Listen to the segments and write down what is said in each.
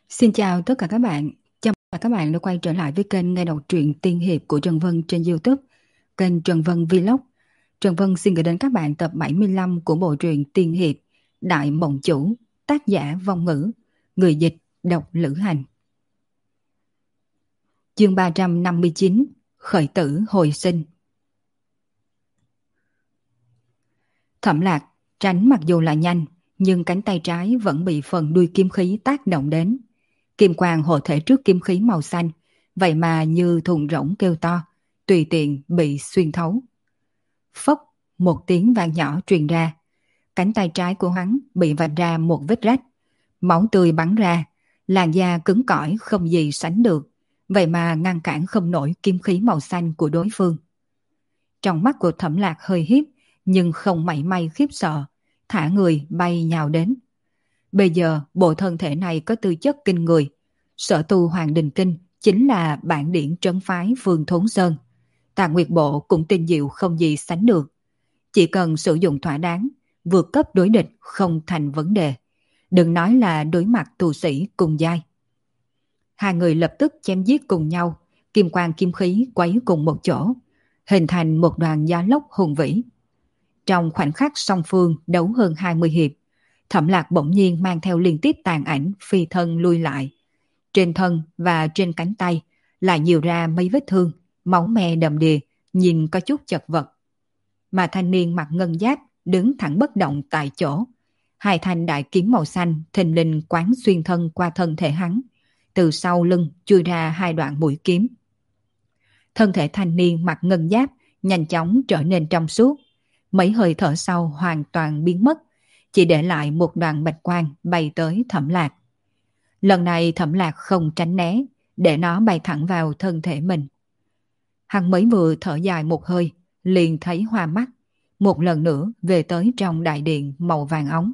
Xin chào tất cả các bạn. Chào mừng các bạn đã quay trở lại với kênh nghe đọc truyện tiên hiệp của Trần Vân trên YouTube, kênh Trần Vân Vlog. Trần Vân xin gửi đến các bạn tập 75 của bộ truyện tiên hiệp Đại Mộng Chủ, tác giả Vong Ngữ, người dịch Độc Lữ Hành. Chương 359, Khởi tử hồi sinh. Thẩm Lạc tránh mặc dù là nhanh, nhưng cánh tay trái vẫn bị phần đuôi kim khí tác động đến. Kim quang hộ thể trước kim khí màu xanh, vậy mà như thùng rỗng kêu to, tùy tiện bị xuyên thấu. Phốc, một tiếng vang nhỏ truyền ra. Cánh tay trái của hắn bị vạch ra một vết rách. Máu tươi bắn ra, làn da cứng cỏi không gì sánh được, vậy mà ngăn cản không nổi kim khí màu xanh của đối phương. Trong mắt của Thẩm Lạc hơi hiếp, nhưng không mảy may khiếp sợ, thả người bay nhào đến. Bây giờ bộ thân thể này có tư chất kinh người. Sở tu Hoàng Đình Kinh chính là bản điển trấn phái Phương Thốn Sơn. Tà Nguyệt Bộ cũng tinh diệu không gì sánh được. Chỉ cần sử dụng thỏa đáng, vượt cấp đối địch không thành vấn đề. Đừng nói là đối mặt tu sĩ cùng giai. Hai người lập tức chém giết cùng nhau, kim quang kim khí quấy cùng một chỗ, hình thành một đoàn gió lốc hùng vĩ. Trong khoảnh khắc song phương đấu hơn 20 hiệp, Thẩm Lạc bỗng nhiên mang theo liên tiếp tàn ảnh phi thân lui lại. Trên thân và trên cánh tay lại nhiều ra mấy vết thương, máu me đầm đìa, nhìn có chút chật vật. Mà thanh niên mặc ngân giáp đứng thẳng bất động tại chỗ. Hai thanh đại kiếm màu xanh thình lình quán xuyên thân qua thân thể hắn. Từ sau lưng chui ra hai đoạn mũi kiếm. Thân thể thanh niên mặc ngân giáp nhanh chóng trở nên trong suốt. Mấy hơi thở sau hoàn toàn biến mất, chỉ để lại một đoàn bạch quang bay tới Thẩm Lạc. Lần này Thẩm Lạc không tránh né, để nó bay thẳng vào thân thể mình. Hắn mới vừa thở dài một hơi, liền thấy hoa mắt, một lần nữa về tới trong đại điện màu vàng óng.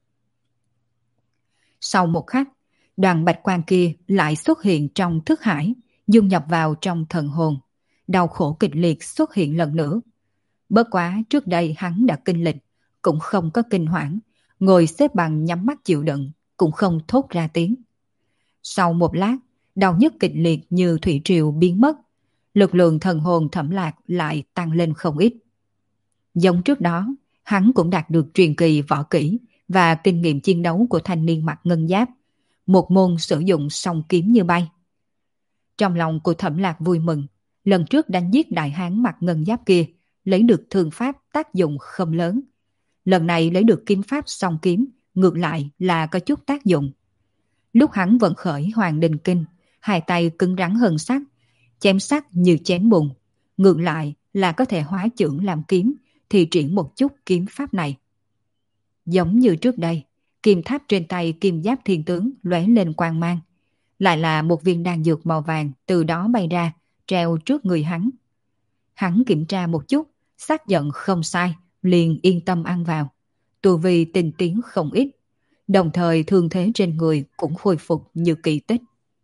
Sau một khắc, đoàn bạch quang kia lại xuất hiện trong thức hải, dung nhập vào trong thần hồn. Đau khổ kịch liệt xuất hiện lần nữa. Bất quá trước đây hắn đã kinh lịch, cũng không có kinh hoảng, ngồi xếp bằng nhắm mắt chịu đựng, cũng không thốt ra tiếng. Sau một lát, đau nhức kịch liệt như thủy triều biến mất, lực lượng thần hồn Thẩm Lạc lại tăng lên không ít. Giống trước đó, hắn cũng đạt được truyền kỳ võ kỹ và kinh nghiệm chiến đấu của thanh niên mặc ngân giáp, một môn sử dụng song kiếm như bay. Trong lòng của Thẩm Lạc vui mừng, lần trước đánh giết đại hán mặc ngân giáp kia, lấy được thương pháp tác dụng không lớn. Lần này lấy được kiếm pháp song kiếm, ngược lại là có chút tác dụng. Lúc hắn vận khởi Hoàng Đình Kinh, hai tay cứng rắn hơn sắt, chém sắt như chém bùn. Ngược lại là có thể hóa chưởng làm kiếm, thì triển một chút kiếm pháp này. Giống như trước đây, kim tháp trên tay kim giáp thiên tướng lóe lên quang mang. Lại là một viên đan dược màu vàng từ đó bay ra, treo trước người hắn. Hắn kiểm tra một chút, xác nhận không sai, liền yên tâm ăn vào. Tu vi tinh tiến không ít, đồng thời thương thế trên người cũng khôi phục như kỳ tích.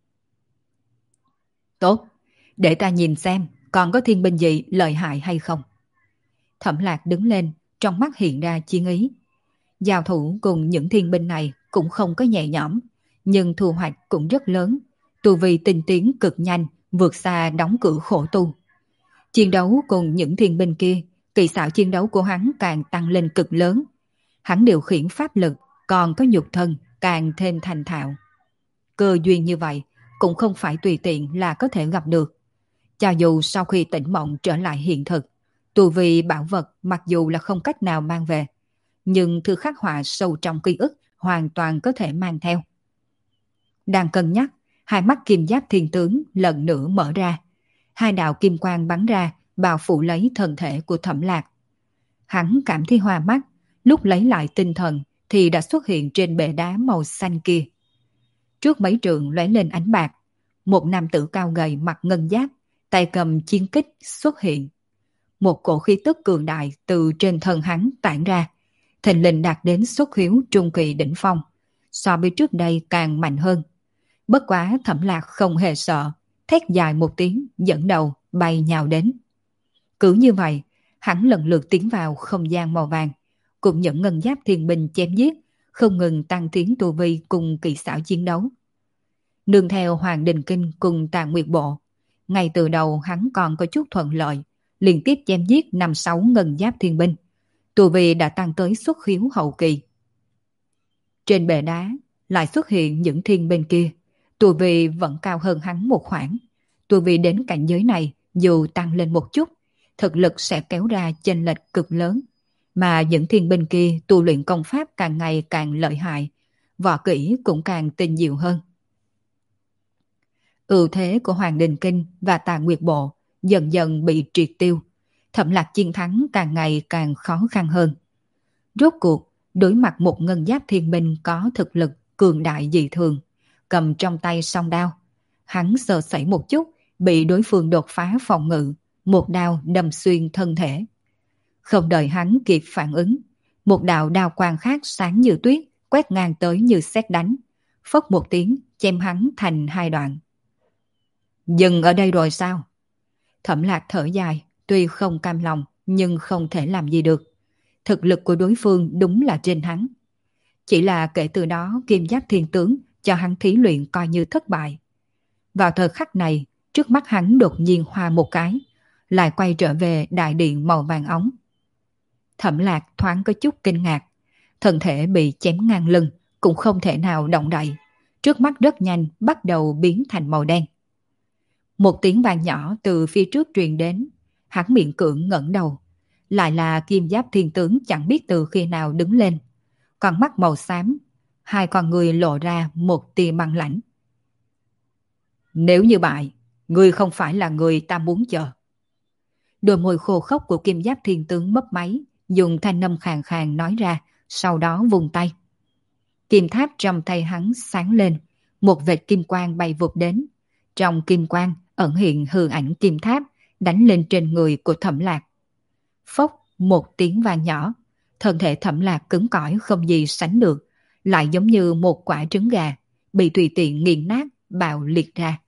Tốt, để ta nhìn xem còn có thiên binh gì lợi hại hay không. Thẩm Lạc đứng lên, trong mắt hiện ra chiến ý. Giao thủ cùng những thiên binh này cũng không có nhẹ nhõm, nhưng thu hoạch cũng rất lớn. Tu vi tinh tiến cực nhanh, vượt xa đóng cửa khổ tu. Chiến đấu cùng những thiên binh kia, kỳ xảo chiến đấu của hắn càng tăng lên cực lớn. Hắn điều khiển pháp lực, còn có nhục thân càng thêm thành thạo. Cơ duyên như vậy cũng không phải tùy tiện là có thể gặp được. Cho dù sau khi tỉnh mộng trở lại hiện thực, tu vi bảo vật mặc dù là không cách nào mang về, nhưng thư khắc họa sâu trong ký ức hoàn toàn có thể mang theo. Đang cân nhắc, hai mắt kim giáp thiên tướng lần nữa mở ra. Hai đạo kim quang bắn ra, bao phủ lấy thân thể của Thẩm Lạc. Hắn cảm thấy hoa mắt, lúc lấy lại tinh thần thì đã xuất hiện trên bệ đá màu xanh kia. Trước mấy trượng lóe lên ánh bạc, một nam tử cao gầy mặc ngân giáp, tay cầm chiến kích xuất hiện. Một cổ khí tức cường đại từ trên thân hắn tản ra, thình lình đạt đến xuất khiếu trung kỳ đỉnh phong, so với trước đây càng mạnh hơn. Bất quá Thẩm Lạc không hề sợ, thét dài một tiếng dẫn đầu bay nhào đến. Cứ như vậy, hắn lần lượt tiến vào không gian màu vàng, cùng những ngân giáp thiên binh chém giết, không ngừng tăng tiến tu vi cùng kỳ xảo chiến đấu. Nương theo Hoàng Đình Kinh cùng Tạng Nguyệt Bộ, ngay từ đầu hắn còn có chút thuận lợi, liên tiếp chém giết 5-6 ngân giáp thiên binh, tu vi đã tăng tới xuất khiếu hậu kỳ. Trên bệ đá lại xuất hiện những thiên binh kia, tu vi vẫn cao hơn hắn một khoảng. Tu vi đến cảnh giới này dù tăng lên một chút, thực lực sẽ kéo ra chênh lệch cực lớn. Mà những thiên binh kia tu luyện công pháp càng ngày càng lợi hại, võ kỹ cũng càng tinh diệu hơn. Ưu thế của Hoàng Đình Kinh và Tạng Nguyệt Bộ dần dần bị triệt tiêu, Thẩm Lạc chiến thắng càng ngày càng khó khăn hơn. Rốt cuộc, đối mặt một ngân giáp thiên binh có thực lực cường đại dị thường, cầm trong tay song đao, hắn sơ sẩy một chút, bị đối phương đột phá phòng ngự, một đao đâm xuyên thân thể. Không đợi hắn kịp phản ứng, một đạo đao quang khác sáng như tuyết quét ngang tới như sét đánh, phốc một tiếng chém hắn thành hai đoạn. Dừng ở đây rồi sao? Thẩm Lạc thở dài, tuy không cam lòng nhưng không thể làm gì được. Thực lực của đối phương đúng là trên hắn. Chỉ là kể từ đó Kim Giáp Thiên Tướng cho hắn thí luyện coi như thất bại. Vào thời khắc này, trước mắt hắn đột nhiên hoa một cái, lại quay trở về đại điện màu vàng óng. Thẩm Lạc thoáng có chút kinh ngạc, thân thể bị chém ngang lưng, cũng không thể nào động đậy. Trước mắt rất nhanh bắt đầu biến thành màu đen. Một tiếng vang nhỏ từ phía trước truyền đến, hắn miệng cưỡng ngẩng đầu. Lại là Kim Giáp Thiên Tướng chẳng biết từ khi nào đứng lên. Con mắt màu xám, hai con người lộ ra một tia băng lãnh. Nếu như bại, ngươi không phải là người ta muốn chờ. Đôi môi khô khốc của Kim Giáp Thiên Tướng mấp máy, dùng thanh âm khàn khàn nói ra, sau đó vùng tay. Kim tháp trong tay hắn sáng lên, một vệt kim quang bay vụt đến. Trong kim quang ẩn hiện hư ảnh kim tháp đánh lên trên người của Thẩm Lạc. Phốc một tiếng vang nhỏ, thân thể Thẩm Lạc cứng cỏi không gì sánh được, lại giống như một quả trứng gà, bị tùy tiện nghiền nát, bạo liệt ra.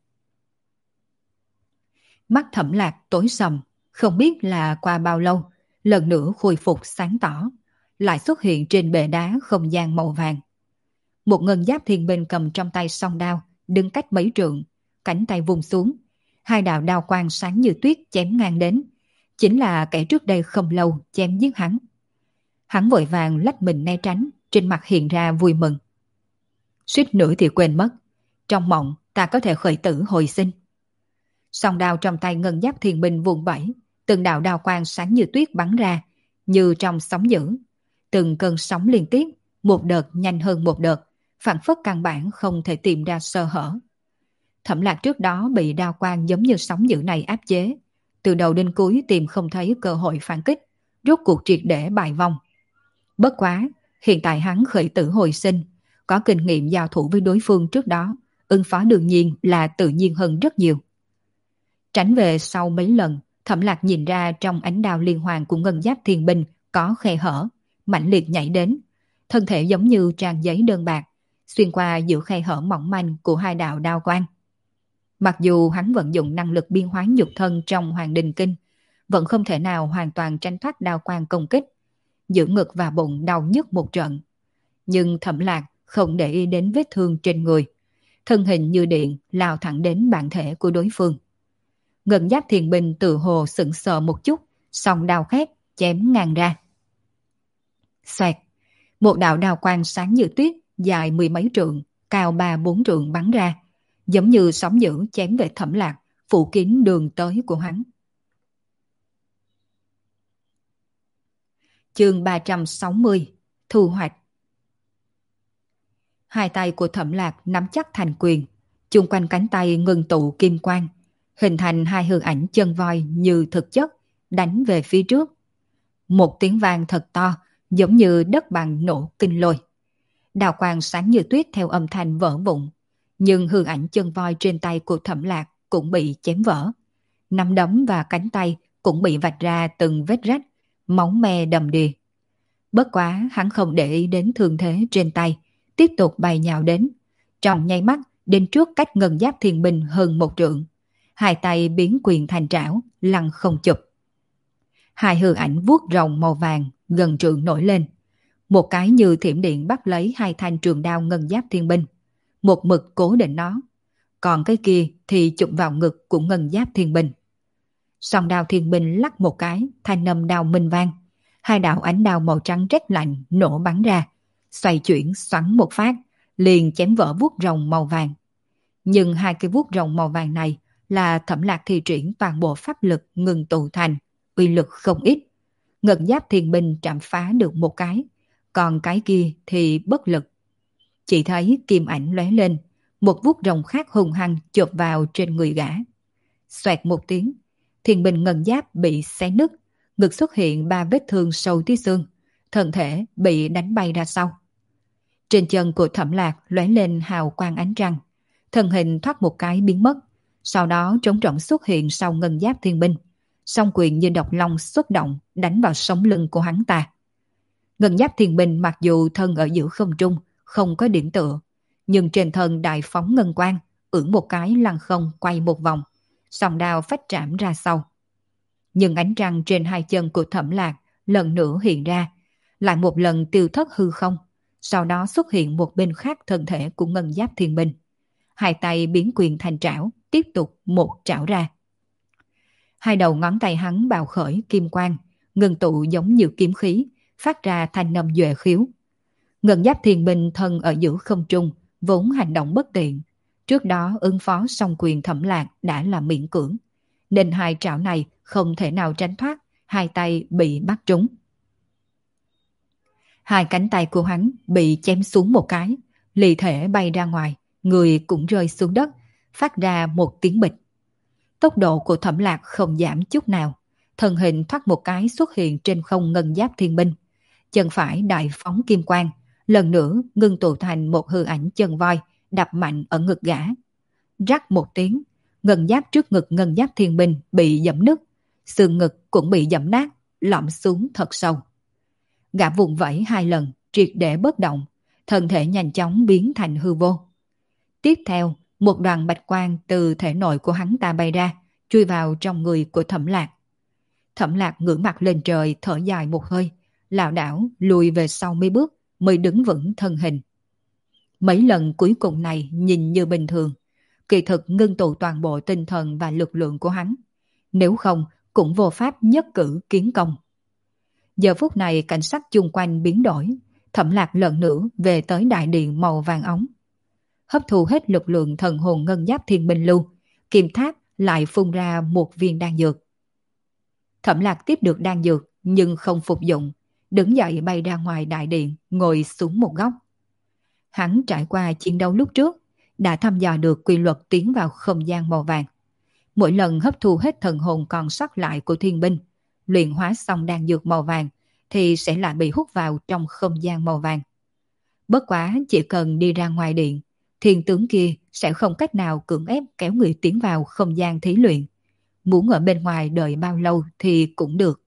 Mắt Thẩm Lạc tối sầm, không biết là qua bao lâu, lần nữa khôi phục sáng tỏ, lại xuất hiện trên bệ đá không gian màu vàng. Một ngân giáp thiên binh cầm trong tay song đao, đứng cách mấy trượng, cánh tay vùng xuống, hai đạo đao quang sáng như tuyết chém ngang đến, chính là kẻ trước đây không lâu chém giết hắn. Hắn vội vàng lách mình né tránh, trên mặt hiện ra vui mừng. Suýt nữa thì quên mất, trong mộng ta có thể khởi tử hồi sinh. Song đao trong tay ngân giáp thiên binh vùng vẫy, từng đạo đao quang sáng như tuyết bắn ra, như trong sóng dữ. Từng cơn sóng liên tiếp, một đợt nhanh hơn một đợt, phảng phất căn bản không thể tìm ra sơ hở. Thẩm Lạc trước đó bị đao quang giống như sóng dữ này áp chế, từ đầu đến cuối tìm không thấy cơ hội phản kích, rốt cuộc triệt để bại vong. Bất quá, hiện tại hắn khởi tử hồi sinh, có kinh nghiệm giao thủ với đối phương trước đó, ứng phó đương nhiên là tự nhiên hơn rất nhiều. Tránh về sau mấy lần, Thẩm Lạc nhìn ra trong ánh đao liên hoàn của ngân giáp thiên binh có khe hở, mãnh liệt nhảy đến, thân thể giống như trang giấy đơn bạc, xuyên qua giữa khe hở mỏng manh của hai đạo đao quang. Mặc dù hắn vận dụng năng lực biên hóa nhục thân trong Hoàng Đình Kinh, vẫn không thể nào hoàn toàn tránh thoát đao quang công kích, giữa ngực và bụng đau nhức một trận. Nhưng Thẩm Lạc không để ý đến vết thương trên người, thân hình như điện lao thẳng đến bản thể của đối phương. Ngân giáp thiền binh tự hồ sững sờ một chút, song đao khét chém ngang ra. Xoẹt, một đạo đao quang sáng như tuyết, dài mười mấy trượng, cao 3-4 trượng bắn ra, giống như sóng dữ chém về Thẩm Lạc, phủ kín đường tới của hắn. Chương 360, thu hoạch. Hai tay của Thẩm Lạc nắm chắc thành quyền, chung quanh cánh tay ngưng tụ kim quang, hình thành hai hư ảnh chân voi như thực chất, đánh về phía trước. Một tiếng vang thật to, giống như đất bằng nổ kinh lôi. Đào quang sáng như tuyết theo âm thanh vỡ vụn, nhưng hư ảnh chân voi trên tay của Thẩm Lạc cũng bị chém vỡ. Nắm đấm và cánh tay cũng bị vạch ra từng vết rách, máu me đầm đìa. Bất quá hắn không để ý đến thương thế trên tay, tiếp tục bay nhào đến. Trong nháy mắt, đến trước cách ngân giáp thiên binh hơn một trượng. Hai tay biến quyền thành trảo, lăn không chụp. Hai hư ảnh vuốt rồng màu vàng, gần trượng nổi lên. Một cái như thiểm điện bắt lấy hai thanh trường đao ngân giáp thiên binh. Một mực cố định nó. còn cái kia thì chụp vào ngực của Ngân Giáp Thiên Binh. Song đao thiên binh lắc một cái, thanh âm đao minh vang. Hai đạo ánh đao màu trắng rét lạnh nổ bắn ra, xoay chuyển xoắn một phát, liền chém vỡ vuốt rồng màu vàng. Nhưng hai cái vuốt rồng màu vàng này là Thẩm Lạc thi triển toàn bộ pháp lực ngừng tụ thành, uy lực không ít. Ngân Giáp Thiên Binh chạm phá được một cái, còn cái kia thì bất lực. Chỉ thấy kim ảnh lóe lên, một vuốt rồng khác hung hăng chộp vào trên người gã. Xoẹt một tiếng, thiên binh ngân giáp bị xé nứt, ngực xuất hiện 3 vết thương sâu tí xương, thân thể bị đánh bay ra sau. Trên chân của Thẩm Lạc lóe lên hào quang ánh trăng, thân hình thoát một cái biến mất, sau đó trống rỗng xuất hiện sau ngân giáp thiên binh, song quyền như độc long xuất động đánh vào sống lưng của hắn ta. Ngân giáp thiên binh mặc dù thân ở giữa không trung, không có điểm tựa, nhưng trên thân đại phóng ngân quang, ưỡn một cái lăn không quay một vòng, song đao phách trảm ra sau. Nhưng ánh trăng trên hai chân của Thẩm Lạc lần nữa hiện ra, lại một lần tiêu thất hư không, sau đó xuất hiện một bên khác thân thể của ngân giáp thiên binh. Hai tay biến quyền thành trảo, tiếp tục một trảo ra. Hai đầu ngón tay hắn bạo khởi kim quang, ngưng tụ giống như kiếm khí, phát ra thanh âm duệ khiếu. Ngân giáp thiên binh thân ở giữa không trung, vốn hành động bất tiện. Trước đó ứng phó song quyền Thẩm Lạc đã là miễn cưỡng, nên hai trảo này không thể nào tránh thoát, hai tay bị bắt trúng. Hai cánh tay của hắn bị chém xuống một cái, ly thể bay ra ngoài, người cũng rơi xuống đất, phát ra một tiếng bịch. Tốc độ của Thẩm Lạc không giảm chút nào, thân hình thoát một cái xuất hiện trên không ngân giáp thiên binh. Chân phải đại phóng kim quang, lần nữa ngưng tụ thành một hư ảnh chân voi, đập mạnh ở ngực gã. Rắc một tiếng, ngân giáp trước ngực ngân giáp thiên binh bị giẫm nứt, xương ngực cũng bị giẫm nát, lõm xuống thật sâu. Gã vùng vẫy hai lần, triệt để bất động, thân thể nhanh chóng biến thành hư vô. Tiếp theo, một đoàn bạch quang từ thể nội của hắn ta bay ra, chui vào trong người của Thẩm Lạc. Thẩm Lạc ngửa mặt lên trời thở dài một hơi, lảo đảo lùi về sau mấy bước mới đứng vững thân hình. Mấy lần cuối cùng này nhìn như bình thường, kỳ thực ngưng tụ toàn bộ tinh thần và lực lượng của hắn. Nếu không, cũng vô pháp nhất cử kiến công. Giờ phút này cảnh sắc chung quanh biến đổi, Thẩm Lạc lần nữa về tới đại điện màu vàng óng. Hấp thu hết lực lượng thần hồn ngân giáp thiên binh lưu, kim tháp lại phun ra một viên đan dược. Thẩm Lạc tiếp được đan dược nhưng không phục dụng, đứng dậy bay ra ngoài đại điện, ngồi xuống một góc. Hắn trải qua chiến đấu lúc trước, đã thăm dò được quy luật tiến vào không gian màu vàng. Mỗi lần hấp thu hết thần hồn còn sót lại của thiên binh, luyện hóa xong đan dược màu vàng, thì sẽ lại bị hút vào trong không gian màu vàng. Bất quá chỉ cần đi ra ngoài điện, thiên tướng kia sẽ không cách nào cưỡng ép kéo người tiến vào không gian thí luyện. Muốn ở bên ngoài đợi bao lâu thì cũng được.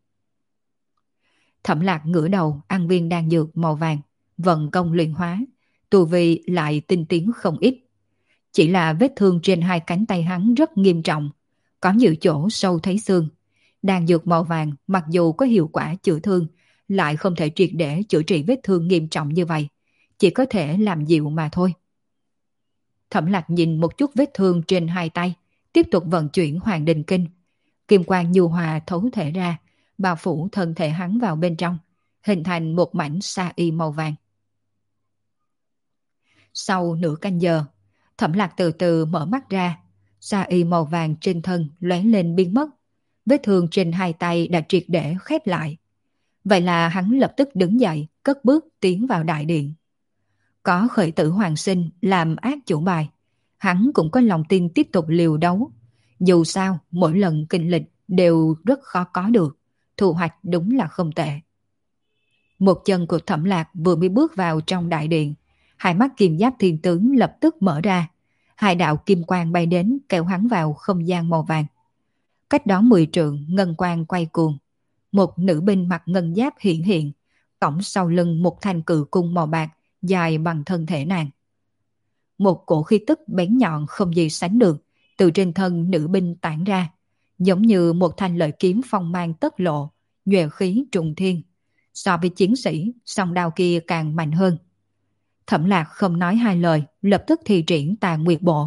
Thẩm Lạc ngửa đầu ăn viên đan dược màu vàng, vận công luyện hóa, tu vi lại tinh tiến không ít. Chỉ là vết thương trên hai cánh tay hắn rất nghiêm trọng, có nhiều chỗ sâu thấy xương. Đan dược màu vàng mặc dù có hiệu quả chữa thương, lại không thể triệt để chữa trị vết thương nghiêm trọng như vậy, chỉ có thể làm dịu mà thôi. Thẩm Lạc nhìn một chút vết thương trên hai tay, tiếp tục vận chuyển Hoàng Đình Kinh. Kim quang nhu hòa thấu thể ra, bao phủ thân thể hắn vào bên trong, hình thành một mảnh sa y màu vàng. Sau nửa canh giờ, Thẩm Lạc từ từ mở mắt ra, sa y màu vàng trên thân lóe lên biến mất, vết thương trên hai tay đã triệt để khép lại. Vậy là hắn lập tức đứng dậy, cất bước tiến vào đại điện. Có khởi tử hoàng sinh làm ác chủ bài, hắn cũng có lòng tin tiếp tục liều đấu. Dù sao, mỗi lần kinh lịch đều rất khó có được, thu hoạch đúng là không tệ. Một chân của Thẩm Lạc vừa mới bước vào trong đại điện, hai mắt kim giáp thiên tướng lập tức mở ra, hai đạo kim quang bay đến kéo hắn vào không gian màu vàng. Cách đó 10 trượng, ngân quang quay cuồng. Một nữ binh mặc ngân giáp hiện hiện, cõng sau lưng một thanh cự cung màu bạc dài bằng thân thể nàng. Một cổ khí tức bén nhọn không gì sánh được từ trên thân nữ binh tản ra, giống như một thanh lợi kiếm phong mang tất lộ, nhuệ khí trùng thiên. So với chiến sĩ, song đao kia càng mạnh hơn. Thẩm Lạc không nói hai lời, lập tức thi triển Tà Nguyệt Bộ,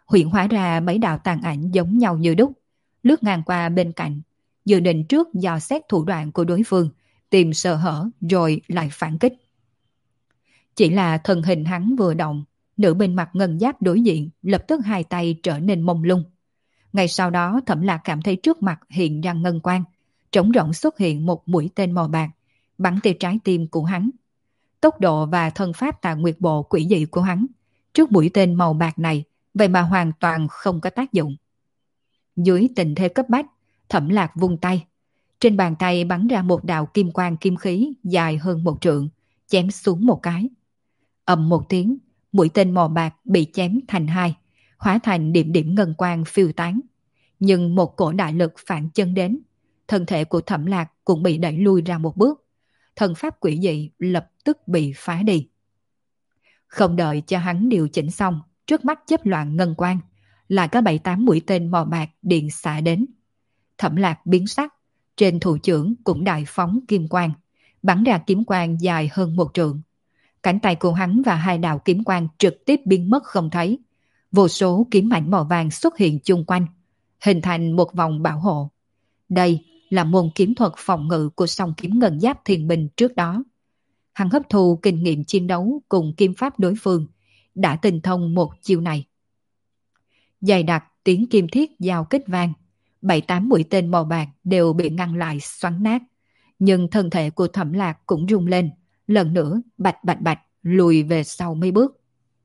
hiện hóa ra mấy đạo tàn ảnh giống nhau như đúc, lướt ngang qua bên cạnh, dự định trước dò xét thủ đoạn của đối phương, tìm sơ hở rồi lại phản kích. Chỉ là thân hình hắn vừa động, nữ binh mặc ngân giáp đối diện lập tức hai tay trở nên mông lung. Ngay sau đó Thẩm Lạc cảm thấy trước mặt hiện ra ngân quang, trống rỗng xuất hiện một mũi tên màu bạc, bắn tới trái tim của hắn. Tốc độ và thân pháp Tà Nguyệt Bộ quỷ dị của hắn, trước mũi tên màu bạc này, vậy mà hoàn toàn không có tác dụng. Dưới tình thế cấp bách, Thẩm Lạc vung tay. Trên bàn tay bắn ra một đạo kim quang kim khí dài hơn 1 trượng, chém xuống một cái. Ầm một tiếng, mũi tên màu bạc bị chém thành hai, hóa thành điểm điểm ngân quang phiêu tán. Nhưng một cổ đại lực phản chân đến, thân thể của Thẩm Lạc cũng bị đẩy lui ra một bước. Thần pháp quỷ dị lập tức bị phá đi. Không đợi cho hắn điều chỉnh xong, trước mắt chớp loạn ngân quang, lại có 7-8 mũi tên màu bạc điện xạ đến. Thẩm Lạc biến sắc, trên thủ trưởng cũng đại phóng kim quang, bắn ra kiếm quang dài hơn 1 trượng. Cánh tay của hắn và hai đạo kiếm quang trực tiếp biến mất không thấy. Vô số kiếm ảnh màu vàng xuất hiện chung quanh, hình thành một vòng bảo hộ. Đây là môn kiếm thuật phòng ngự của song kiếm ngân giáp thiên binh trước đó. Hắn hấp thu kinh nghiệm chiến đấu cùng kiếm pháp đối phương, đã tinh thông một chiêu này. Dày đặc tiếng kim thiết giao kích vang, 7-8 mũi tên màu bạc đều bị ngăn lại xoắn nát. Nhưng thân thể của Thẩm Lạc cũng rung lên, lần nữa bạch bạch bạch lùi về sau mấy bước.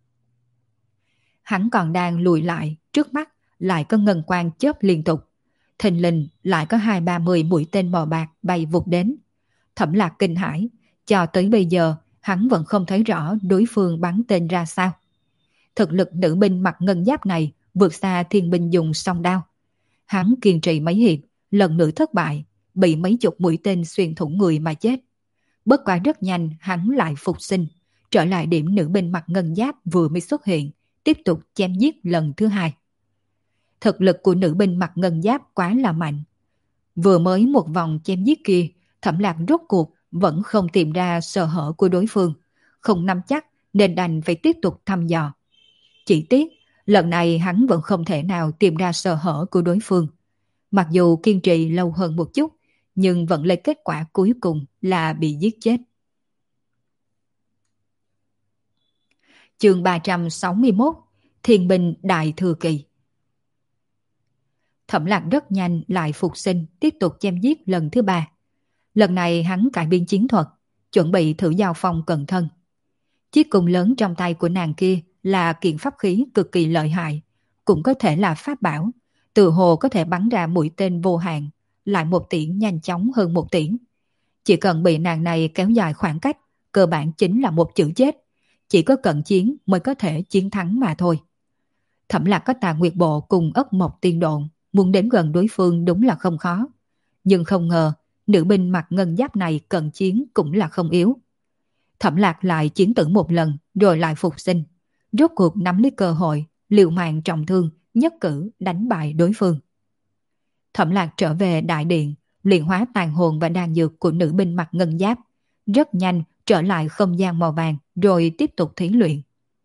Hắn còn đang lùi lại, trước mắt lại có ngân quang chớp liên tục. Thình lình lại có 20-30 mũi tên màu bạc bay vụt đến. Thẩm Lạc kinh hãi, cho tới bây giờ hắn vẫn không thấy rõ đối phương bắn tên ra sao. Thực lực nữ binh mặc ngân giáp này vượt xa thiên binh dùng song đao. Hắn kiên trì mấy hiệp, lần nữa thất bại, bị mấy chục mũi tên xuyên thủng người mà chết. Bất quá rất nhanh hắn lại phục sinh, trở lại điểm nữ binh mặc ngân giáp vừa mới xuất hiện, tiếp tục chém giết lần thứ hai. Thực lực của nữ binh mặc ngân giáp quá là mạnh. Vừa mới một vòng chém giết kia, Thẩm Lạc rốt cuộc vẫn không tìm ra sơ hở của đối phương, không nắm chắc nên đành phải tiếp tục thăm dò. Chỉ tiếc, lần này hắn vẫn không thể nào tìm ra sơ hở của đối phương. Mặc dù kiên trì lâu hơn một chút, nhưng vẫn lấy kết quả cuối cùng là bị giết chết. Chương 361, Thiên binh Đại Thừa Kỳ. Thẩm Lạc rất nhanh lại phục sinh, tiếp tục chém giết lần thứ 3. Lần này hắn cải biên chiến thuật, chuẩn bị thử giao phong cận thân. Chiếc cung lớn trong tay của nàng kia là kiện pháp khí cực kỳ lợi hại, cũng có thể là pháp bảo, từ hồ có thể bắn ra mũi tên vô hạn, lại một tiễn nhanh chóng hơn một tiễn. Chỉ cần bị nàng này kéo dài khoảng cách, cơ bản chính là một chữ chết, chỉ có cận chiến mới có thể chiến thắng mà thôi. Thẩm Lạc có Tà Nguyệt Bộ cùng Ất Mộc Tiên Độn, muốn đến gần đối phương đúng là không khó. Nhưng không ngờ, nữ binh mặc ngân giáp này cận chiến cũng là không yếu. Thẩm Lạc lại chiến tử một lần, rồi lại phục sinh. Rốt cuộc nắm lấy cơ hội, liều mạng trọng thương, nhất cử đánh bại đối phương. Thẩm Lạc trở về đại điện, luyện hóa tàn hồn và đan dược của nữ binh mặc ngân giáp. Rất nhanh trở lại không gian màu vàng, rồi tiếp tục thí luyện.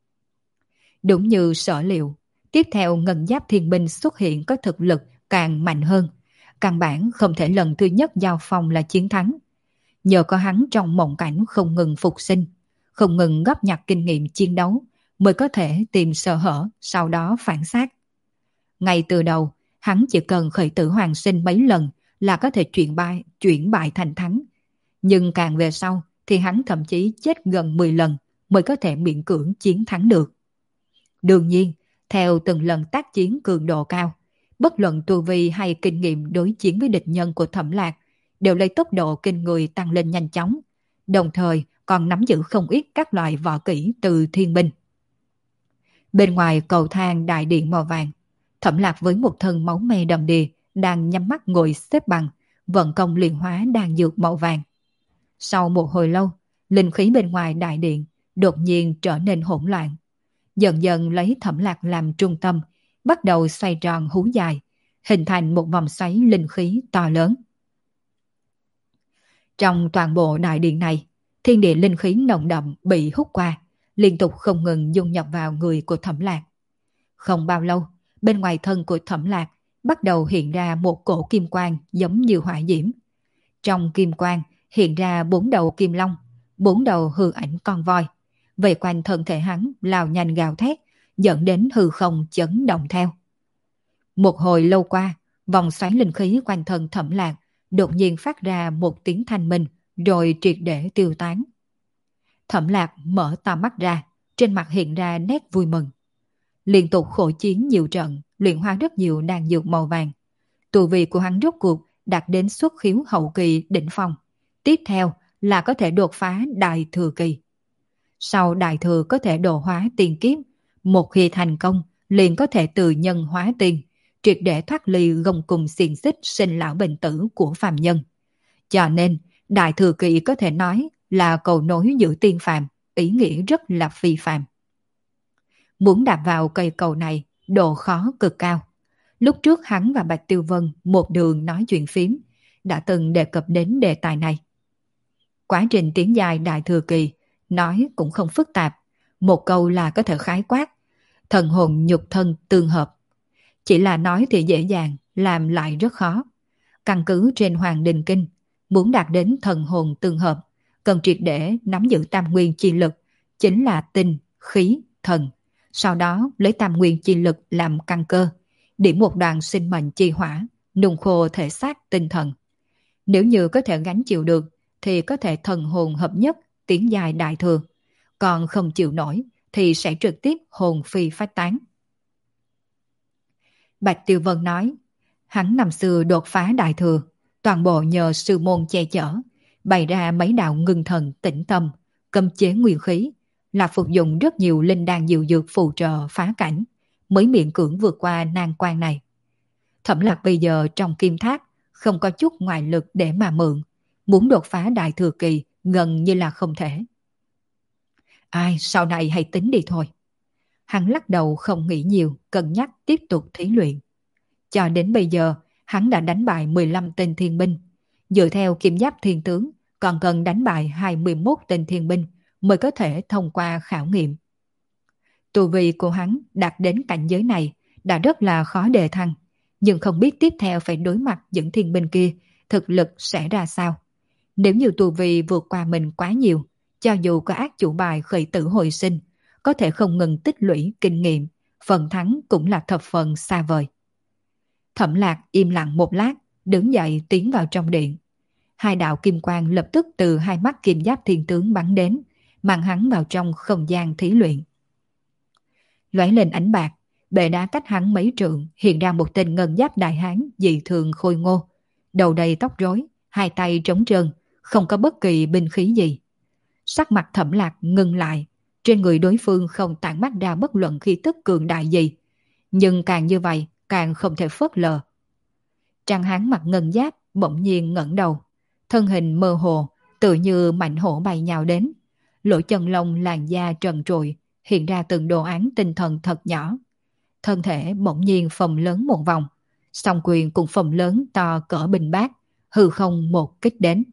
Đúng như sở liệu, tiếp theo ngân giáp thiên binh xuất hiện có thực lực càng mạnh hơn. Căn bản không thể lần thứ nhất giao phong là chiến thắng. Nhờ có hắn trong mộng cảnh không ngừng phục sinh, không ngừng góp nhặt kinh nghiệm chiến đấu, mới có thể tìm sơ hở, sau đó phản xác. Ngay từ đầu, hắn chỉ cần khởi tử hoàn sinh mấy lần là có thể chuyển bại thành thắng. Nhưng càng về sau thì hắn thậm chí chết gần 10 lần mới có thể miễn cưỡng chiến thắng được. Đương nhiên, theo từng lần tác chiến cường độ cao, bất luận tu vi hay kinh nghiệm đối chiến với địch nhân của Thẩm Lạc đều lấy tốc độ kinh người tăng lên nhanh chóng, đồng thời còn nắm giữ không ít các loại võ kỹ từ thiên binh. Bên ngoài cầu thang đại điện màu vàng, Thẩm Lạc với một thân máu me đầm đìa đang nhắm mắt ngồi xếp bằng, vận công luyện hóa đan dược màu vàng. Sau một hồi lâu, linh khí bên ngoài đại điện đột nhiên trở nên hỗn loạn. Dần dần lấy Thẩm Lạc làm trung tâm, bắt đầu xoay tròn hú dài, hình thành một vòng xoáy linh khí to lớn. Trong toàn bộ đại điện này, thiên địa linh khí nồng đậm bị hút qua, liên tục không ngừng dung nhập vào người của Thẩm Lạc. Không bao lâu, bên ngoài thân của Thẩm Lạc bắt đầu hiện ra một cổ kim quang giống như hỏa diễm. Trong kim quang hiện ra 4 đầu kim long, 4 đầu hư ảnh con voi. Vây quanh thân thể hắn lao nhanh gào thét, dẫn đến hư không chấn động theo. Một hồi lâu qua, vòng xoáy linh khí quanh thân Thẩm Lạc đột nhiên phát ra một tiếng thanh minh, rồi triệt để tiêu tán. Thẩm Lạc mở to mắt ra, trên mặt hiện ra nét vui mừng. Liên tục khổ chiến nhiều trận, luyện hóa rất nhiều đan dược màu vàng. Tu vi của hắn rốt cuộc đạt đến xuất khiếu hậu kỳ đỉnh phong. Tiếp theo là có thể đột phá đại thừa kỳ. Sau đại thừa có thể độ hóa tiền kiếp, một khi thành công liền có thể từ nhân hóa tiền, triệt để thoát ly gông cùng xiềng xích sinh lão bệnh tử của phàm nhân. Cho nên, đại thừa kỳ có thể nói là cầu nối giữa tiên phàm, ý nghĩa rất là phi phàm. Muốn đạp vào cây cầu này, độ khó cực cao. Lúc trước hắn và Bạch Tiêu Vân một đường nói chuyện phím, đã từng đề cập đến đề tài này. Quá trình tiến dài đại thừa kỳ, nói cũng không phức tạp, một câu là có thể khái quát, thần hồn nhục thân tương hợp. Chỉ là nói thì dễ dàng, làm lại rất khó. Căn cứ trên Hoàng Đình Kinh, muốn đạt đến thần hồn tương hợp, cần triệt để nắm giữ tam nguyên chi lực, chính là tinh, khí, thần. Sau đó lấy tam nguyên chi lực làm căn cơ, điểm một đoàn sinh mệnh chi hỏa, nung khô thể xác tinh thần. Nếu như có thể gánh chịu được, thì có thể thần hồn hợp nhất, tiến dài đại thừa. Còn không chịu nổi, thì sẽ trực tiếp hồn phi phách tán. Bạch Tiêu Vân nói, hắn năm xưa đột phá đại thừa, toàn bộ nhờ sư môn che chở, bày ra mấy đạo ngưng thần tĩnh tâm, cấm chế nguyên khí, là phục dụng rất nhiều linh đan diệu dược phù trợ phá cảnh, mới miễn cưỡng vượt qua nan quan này. Thẩm Lạc bây giờ trong kim tháp, không có chút ngoại lực để mà mượn, muốn đột phá đại thừa kỳ gần như là không thể. Ai, sau này hãy tính đi thôi. Hắn lắc đầu không nghĩ nhiều, cân nhắc tiếp tục thí luyện. Cho đến bây giờ, hắn đã đánh bại 15 tên thiên binh. Dựa theo kim giáp thiên tướng, còn cần đánh bại 21 tên thiên binh mới có thể thông qua khảo nghiệm. Tu vi của hắn đạt đến cảnh giới này đã rất là khó đề thăng, nhưng không biết tiếp theo phải đối mặt những thiên binh kia, thực lực sẽ ra sao. Nếu như tu vi vượt qua mình quá nhiều, cho dù có ác chủ bài khởi tử hồi sinh, có thể không ngừng tích lũy kinh nghiệm, phần thắng cũng là thập phần xa vời. Thẩm Lạc im lặng một lát, đứng dậy tiến vào trong điện. Hai đạo kim quang lập tức từ hai mắt kim giáp thiên tướng bắn đến, mang hắn vào trong không gian thí luyện. Lóe lên ánh bạc, bệ đá cách hắn mấy trượng hiện ra một tên ngân giáp đại hán dị thường khôi ngô, đầu đầy tóc rối, hai tay trống trơn, không có bất kỳ binh khí gì. Sắc mặt Thẩm Lạc ngưng lại, trên người đối phương không tản mát ra bất luận khí tức cường đại gì, nhưng càng như vậy càng không thể phớt lờ. Trang hán mặc ngân giáp bỗng nhiên ngẩng đầu, thân hình mơ hồ, tự như mảnh hổ bay nhào đến, lỗ chân lông làn da trần trụi hiện ra từng đồ án tinh thần thật nhỏ. Thân thể bỗng nhiên phồng lớn một vòng, song quyền cũng phồng lớn to cỡ bình bát, hư không một kích đến.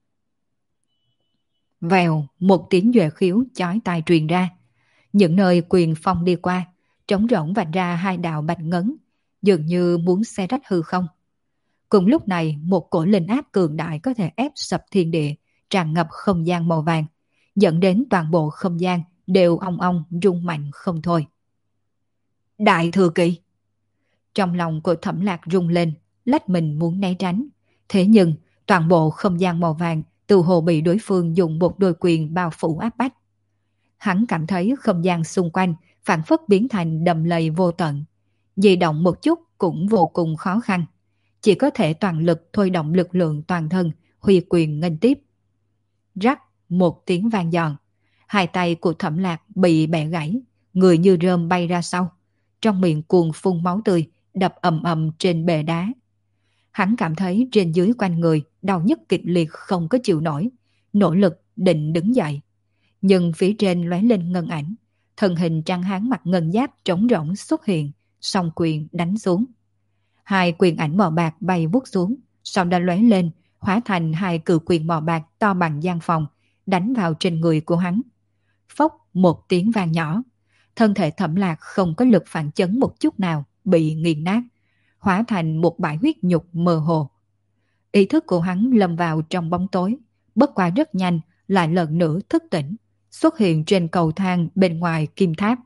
Vèo, một tiếng duệ khiếu chói tai truyền ra. Những nơi quyền phong đi qua, trống rỗng vạch ra hai đạo bạch ngấn, dường như muốn xé rách hư không. Cùng lúc này, một cổ linh áp cường đại có thể ép sập thiên địa, tràn ngập không gian màu vàng, dẫn đến toàn bộ không gian đều ong ong rung mạnh không thôi. Đại thừa kỳ! Trong lòng của Thẩm Lạc rung lên, lách mình muốn né tránh. Thế nhưng, toàn bộ không gian màu vàng từ hồ bị đối phương dùng một đôi quyền bao phủ áp bách. Hắn cảm thấy không gian xung quanh phản phất biến thành đầm lầy vô tận. Di động một chút cũng vô cùng khó khăn. Chỉ có thể toàn lực thôi động lực lượng toàn thân, huy quyền nghênh tiếp. Rắc, một tiếng vang giòn. Hai tay của Thẩm Lạc bị bẻ gãy, người như rơm bay ra sau. Trong miệng cuồng phun máu tươi, đập ầm ầm trên bệ đá. Hắn cảm thấy trên dưới quanh người đau nhức kịch liệt không có chịu nổi, nỗ lực định đứng dậy. Nhưng phía trên lóe lên ngân ảnh, thân hình Trang Hán mặc ngân giáp trống rỗng xuất hiện, song quyền đánh xuống. Hai quyền ảnh màu bạc bay vút xuống, sau đó lóe lên, hóa thành hai cự quyền màu bạc to bằng gian phòng, đánh vào trên người của hắn. Phốc một tiếng vang nhỏ, thân thể Thẩm Lạc không có lực phản chấn một chút nào, bị nghiền nát, hóa thành một bãi huyết nhục mơ hồ. Ý thức của hắn lâm vào trong bóng tối, bất quá rất nhanh, lại lần nữa thức tỉnh, xuất hiện trên cầu thang bên ngoài kim tháp.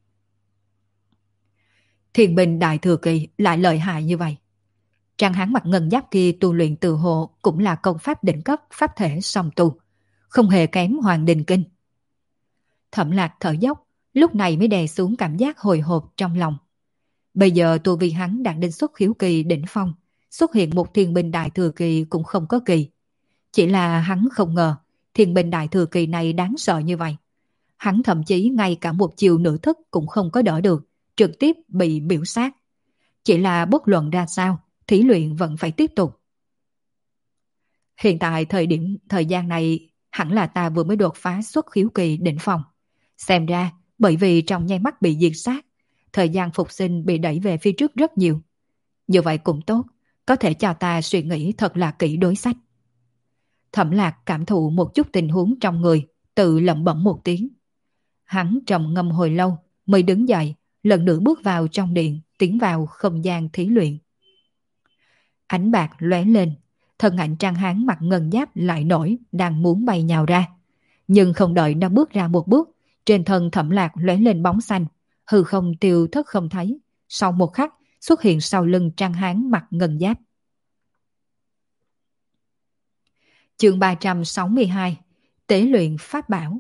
Thiên binh đại thừa kỳ lại lợi hại như vậy. Trang hắn mặc ngân giáp kia tu luyện từ hộ cũng là công pháp đỉnh cấp pháp thể song tu, không hề kém Hoàng Đình Kinh. Thẩm Lạc thở dốc, lúc này mới đè xuống cảm giác hồi hộp trong lòng. Bây giờ tu vi hắn đạt đến xuất khiếu kỳ đỉnh phong, xuất hiện một thiên binh đại thừa kỳ cũng không có kỳ. Chỉ là hắn không ngờ thiên binh đại thừa kỳ này đáng sợ như vậy. Hắn thậm chí ngay cả một chiều nửa thức cũng không có đỡ được, trực tiếp bị biểu sát. Chỉ là bất luận ra sao, thí luyện vẫn phải tiếp tục. Hiện tại thời gian này hẳn là ta vừa mới đột phá xuất khiếu kỳ đỉnh phong. Xem ra bởi vì trong nháy mắt bị diệt sát, thời gian phục sinh bị đẩy về phía trước rất nhiều. Như vậy cũng tốt, có thể cho ta suy nghĩ thật là kỹ đối sách. Thẩm Lạc cảm thụ một chút tình huống trong người, tự lẩm bẩm một tiếng. Hắn trầm ngâm hồi lâu, mới đứng dậy, lần nữa bước vào trong điện, tiến vào không gian thí luyện. Ánh bạc lóe lên, thân ảnh Trang Hán mặc ngân giáp lại nổi, đang muốn bay nhào ra. Nhưng không đợi nó bước ra một bước, trên thân Thẩm Lạc lóe lên bóng xanh, hư không tiêu thất không thấy. Sau một khắc, xuất hiện sau lưng Trang Hán mặc ngân giáp. Chương 362, Tế luyện pháp bảo.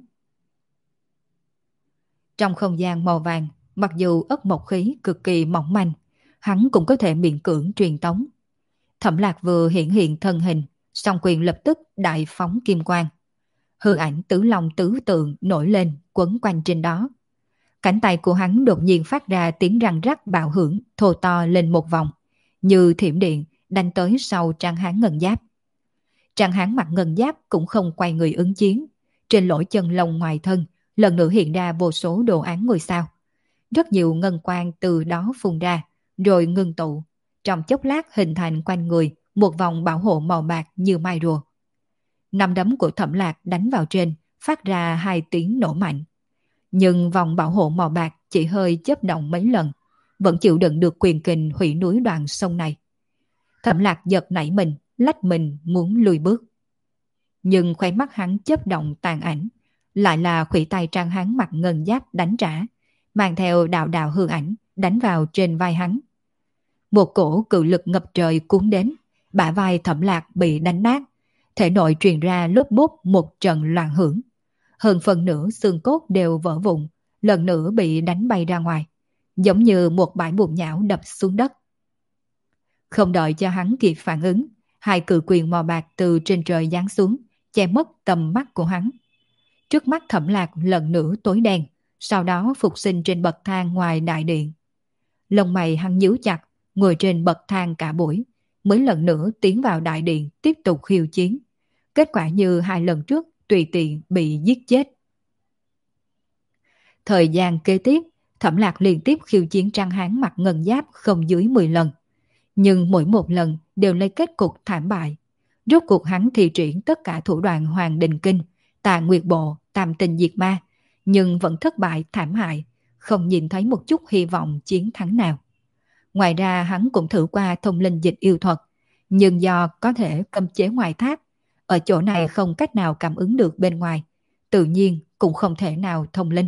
Trong không gian màu vàng, mặc dù ất mộc khí cực kỳ mỏng manh, hắn cũng có thể miễn cưỡng truyền tống. Thẩm Lạc vừa hiện thân hình, song quyền lập tức đại phóng kim quang. Hư ảnh tứ long tứ tượng nổi lên, quấn quanh trên đó. Cánh tay của hắn đột nhiên phát ra tiếng răng rắc bạo hưởng, thô to lên một vòng, như thiểm điện đánh tới sau Trang Hán ngân giáp. Trang Hán mặc ngân giáp cũng không quay người ứng chiến, trên lỗ chân lông ngoài thân lần nữa hiện ra vô số đồ án ngôi sao. Rất nhiều ngân quang từ đó phun ra, rồi ngưng tụ, trong chốc lát hình thành quanh người một vòng bảo hộ màu bạc như mai rùa. Nắm đấm của Thẩm Lạc đánh vào trên, phát ra 2 tiếng nổ mạnh. Nhưng vòng bảo hộ màu bạc chỉ hơi chớp động mấy lần, vẫn chịu đựng được quyền kình hủy núi đoạn sông này. Thẩm Lạc giật nảy mình, lách mình muốn lùi bước. Nhưng khóe mắt hắn chớp động tàn ảnh, lại là khuỷu tay Trang Hán mặc ngân giáp đánh trả, mang theo đạo đạo hư ảnh đánh vào trên vai hắn. Một cổ cự lực ngập trời cuốn đến, bả vai Thẩm Lạc bị đánh nát, thể nội truyền ra lốp bốp một trận loạn hưởng. Hơn phần nửa xương cốt đều vỡ vụn, lần nữa bị đánh bay ra ngoài, giống như một bãi bùn nhão đập xuống đất. Không đợi cho hắn kịp phản ứng, 2 cự quyền màu bạc từ trên trời giáng xuống, che mất tầm mắt của hắn. Trước mắt Thẩm Lạc lần nữa tối đen, sau đó phục sinh trên bậc thang ngoài đại điện. Lông mày hắn nhíu chặt, ngồi trên bậc thang cả buổi, mới lần nữa tiến vào đại điện tiếp tục khiêu chiến. Kết quả như 2 lần trước, tùy tiện bị giết chết. Thời gian kế tiếp, Thẩm Lạc liên tiếp khiêu chiến Trang Hán mặc ngân giáp không dưới 10 lần. Nhưng mỗi một lần đều lấy kết cục thảm bại. Rốt cuộc hắn thi triển tất cả thủ đoạn Hoàng Đình Kinh, Tà Nguyệt Bộ, Tam Tinh Diệt Ma, nhưng vẫn thất bại thảm hại, không nhìn thấy một chút hy vọng chiến thắng nào. Ngoài ra hắn cũng thử qua thông linh dịch yêu thuật, nhưng do có thể cấm chế ngoài tháp, ở chỗ này không cách nào cảm ứng được bên ngoài, tự nhiên cũng không thể nào thông linh.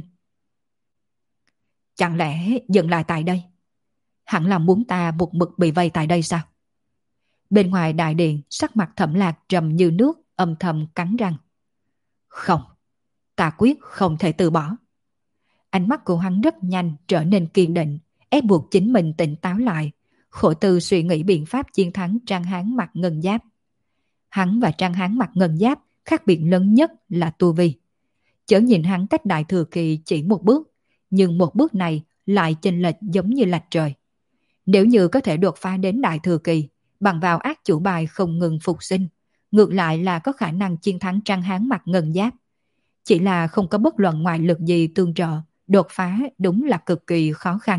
Chẳng lẽ dừng lại tại đây? Hẳn là muốn ta một mực bị vây tại đây sao? Bên ngoài đại điện, sắc mặt Thẩm Lạc trầm như nước, âm thầm cắn răng. Không, ta quyết không thể từ bỏ. Ánh mắt của hắn rất nhanh trở nên kiên định, ép buộc chính mình tỉnh táo lại, khổ tư suy nghĩ biện pháp chiến thắng Trang Hán mặc ngân giáp. Hắn và Trang Hán mặc ngân giáp khác biệt lớn nhất là tu vi. Chớ nhìn hắn cách đại thừa kỳ chỉ một bước, nhưng một bước này lại chênh lệch giống như lệch trời. Nếu như có thể đột phá đến đại thừa kỳ, bằng vào ác chủ bài không ngừng phục sinh, ngược lại là có khả năng chiến thắng Trang Hán mặc ngân giáp. Chỉ là không có bất luận ngoại lực gì tương trợ, đột phá đúng là cực kỳ khó khăn.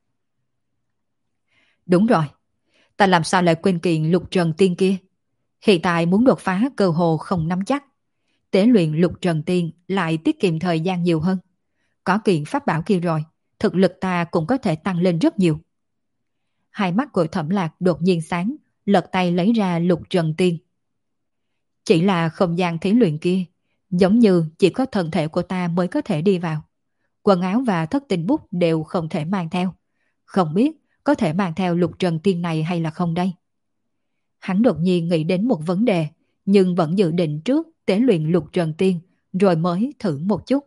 Đúng rồi, ta làm sao lại quên kiện lục trần tiên kia? Hiện tại muốn đột phá cơ hồ không nắm chắc. Tế luyện lục trần tiên lại tiết kiệm thời gian nhiều hơn. có kiện pháp bảo kia rồi, thực lực ta cũng có thể tăng lên rất nhiều. Hai mắt của Thẩm Lạc đột nhiên sáng, lật tay lấy ra Lục Trần Tiên. Chỉ là không gian thí luyện kia, giống như chỉ có thân thể của ta mới có thể đi vào. Quần áo và thất tinh bút đều không thể mang theo. Không biết có thể mang theo Lục Trần Tiên này hay là không đây? Hắn đột nhiên nghĩ đến một vấn đề, nhưng vẫn dự định trước tế luyện Lục Trần Tiên, rồi mới thử một chút.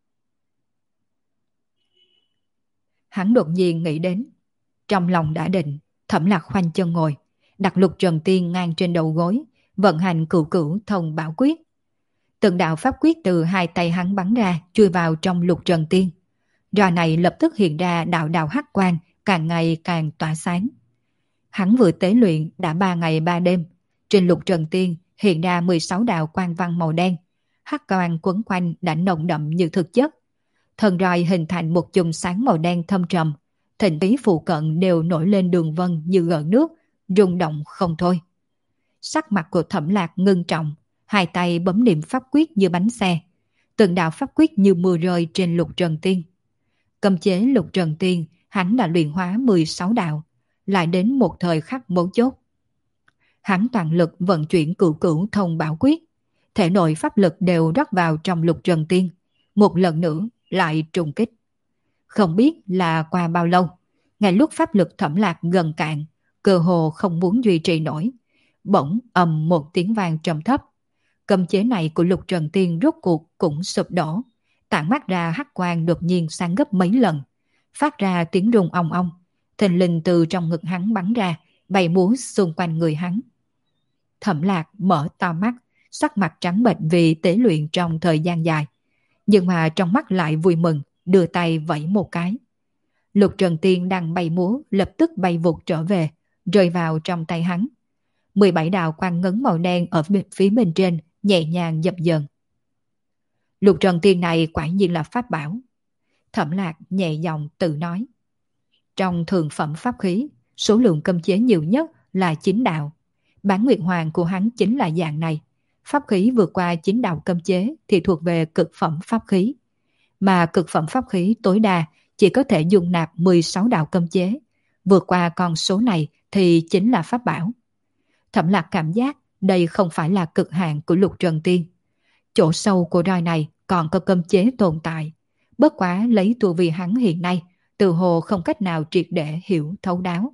Hắn đột nhiên nghĩ đến, trong lòng đã định, Thẩm Lạc khoanh chân ngồi, đặt Lục Trần Tiên ngang trên đầu gối, vận hành cửu cửu thông bảo quyết. Từng đạo pháp quyết từ hai tay hắn bắn ra, chui vào trong Lục Trần Tiên. Ra này lập tức hiện ra đạo đạo hắc quang, càng ngày càng tỏa sáng. Hắn vừa tế luyện đã 3 ngày 3 đêm, trên Lục Trần Tiên hiện ra 16 đạo quang văn màu đen, hắc quang quấn quanh đã nồng đậm như thực chất. Thần roi hình thành một chùm sáng màu đen thâm trầm, thịnh tí phụ cận đều nổi lên đường vân như gợn nước, rung động không thôi. Sắc mặt của Thẩm Lạc ngưng trọng, hai tay bấm niệm pháp quyết như bánh xe, từng đạo pháp quyết như mưa rơi trên Lục Trần Tiên. Cấm chế Lục Trần Tiên, hắn đã luyện hóa 16 đạo, lại đến một thời khắc mấu chốt. Hắn toàn lực vận chuyển cửu cửu thông bảo quyết, thể nội pháp lực đều rót vào trong Lục Trần Tiên, một lần nữa lại trùng kích. Không biết là qua bao lâu, ngay lúc pháp lực Thẩm Lạc gần cạn, cơ hồ không muốn duy trì nổi, bỗng ầm một tiếng vang trầm thấp. Cấm chế này của Lục Trần Tiên rốt cuộc cũng sụp đổ, tản mát ra hắc quang đột nhiên sáng gấp mấy lần, phát ra tiếng rung ong ong, thình lình từ trong ngực hắn bắn ra, bay múa xung quanh người hắn. Thẩm Lạc mở to mắt, sắc mặt trắng bệch vì tế luyện trong thời gian dài, nhưng mà trong mắt lại vui mừng, đưa tay vẫy một cái. Lục Trần Tiên đang bay múa lập tức bay vụt trở về, rơi vào trong tay hắn. 17 đạo quang ngấn màu đen ở phía bên trên nhẹ nhàng dập dần. Lục Trần Tiên này quả nhiên là pháp bảo. Thẩm Lạc nhẹ giọng tự nói. Trong thượng phẩm pháp khí, số lượng cấm chế nhiều nhất là 9 đạo. Bán Nguyệt Hoàng của hắn chính là dạng này. Pháp khí vượt qua 9 đạo cấm chế thì thuộc về cực phẩm pháp khí. Mà cực phẩm pháp khí tối đa chỉ có thể dung nạp 16 đạo cấm chế. Vượt qua con số này thì chính là pháp bảo. Thẩm Lạc cảm giác đây không phải là cực hạn của Lục Trần Tiên. Chỗ sâu của roi này còn có cấm chế tồn tại. Bất quá lấy tu vi hắn hiện nay, tự hồ không cách nào triệt để hiểu thấu đáo.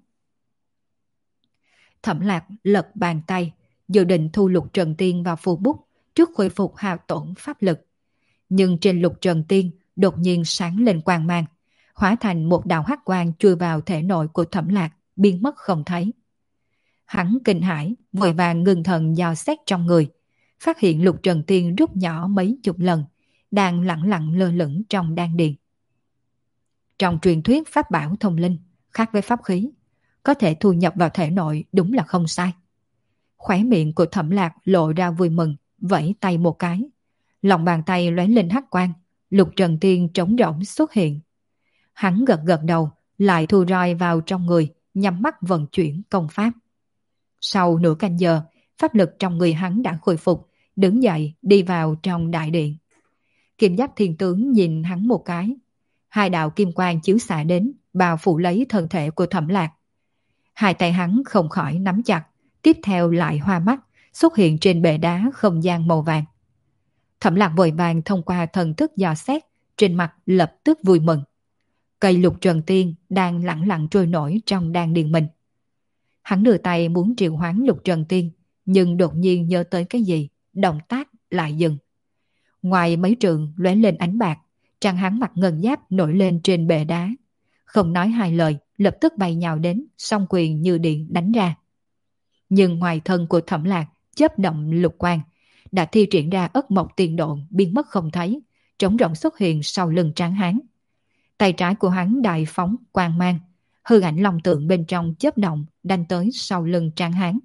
Thẩm Lạc lật bàn tay, dự định thu Lục Trần Tiên vào phù bút trước khôi phục hao tổn pháp lực. Nhưng trên Lục Trần Tiên đột nhiên sáng lên quang mang, hóa thành một đạo hắc quang chui vào thể nội của Thẩm Lạc, biến mất không thấy. Hắn kinh hãi, vội vàng ngưng thần dò xét trong người, phát hiện Lục Trần Tiên rút nhỏ mấy chục lần, đang lẳng lặng lơ lửng trong đan điền. Trong truyền thuyết pháp bảo thông linh, khác với pháp khí, có thể thu nhập vào thể nội đúng là không sai. Khóe miệng của Thẩm Lạc lộ ra vui mừng, vẫy tay một cái. Lòng bàn tay lóe lên hắc quang, Lục Trần Tiên trống rỗng xuất hiện. Hắn gật gật đầu, lại thu roi vào trong người, nhắm mắt vận chuyển công pháp. Sau nửa canh giờ, pháp lực trong người hắn đã khôi phục, đứng dậy đi vào trong đại điện. Kim Giáp Thiên Tướng nhìn hắn một cái. Hai đạo kim quang chiếu xạ đến, bao phủ lấy thân thể của Thẩm Lạc. Hai tay hắn không khỏi nắm chặt, tiếp theo lại hoa mắt, xuất hiện trên bệ đá không gian màu vàng. Thẩm Lạc vội vàng thông qua thần thức dò xét, trên mặt lập tức vui mừng. Cây Lục Trần Tiên đang lẳng lặng trôi nổi trong đan điền mình. Hắn đưa tay muốn triệu hoán Lục Trần Tiên, nhưng đột nhiên nhớ tới cái gì, động tác lại dừng. Ngoài mấy trường lóe lên ánh bạc, Trang hắn mặc ngân giáp nổi lên trên bệ đá. Không nói hai lời, lập tức bay nhào đến, song quyền như điện đánh ra. Nhưng ngoài thân của Thẩm Lạc chớp động lục quang, đã thi triển ra Ất Mộc Tiền Độn biến mất không thấy, trống rỗng xuất hiện sau lưng Tráng Hán. Tay trái của hắn đại phóng quang mang, hư ảnh long tượng bên trong chớp động đánh tới sau lưng Tráng Hán.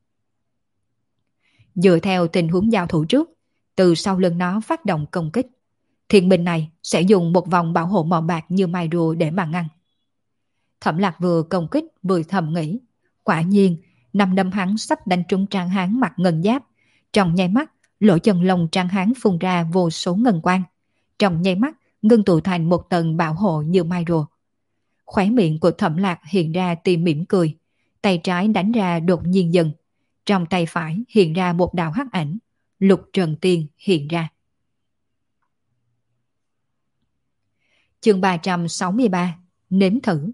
Dựa theo tình huống giao thủ trước, từ sau lưng nó phát động công kích. Thiên binh này sẽ dùng một vòng bảo hộ màu bạc như mai rùa để mà ngăn. Thẩm Lạc vừa công kích vừa thầm nghĩ, quả nhiên năm đâm hắn sắp đánh trúng Tráng Hán mặc ngân giáp. Trong nháy mắt, lỗ chân lông Tráng Hán phun ra vô số ngân quang. Trong nháy mắt, ngưng tụ thành một tầng bảo hộ như mai rùa. Khóe miệng của Thẩm Lạc hiện ra tia mỉm cười, tay trái đánh ra đột nhiên dừng, trong tay phải hiện ra một đạo hắc ảnh, Lục Trần Tiên hiện ra. Chương 363, nếm thử.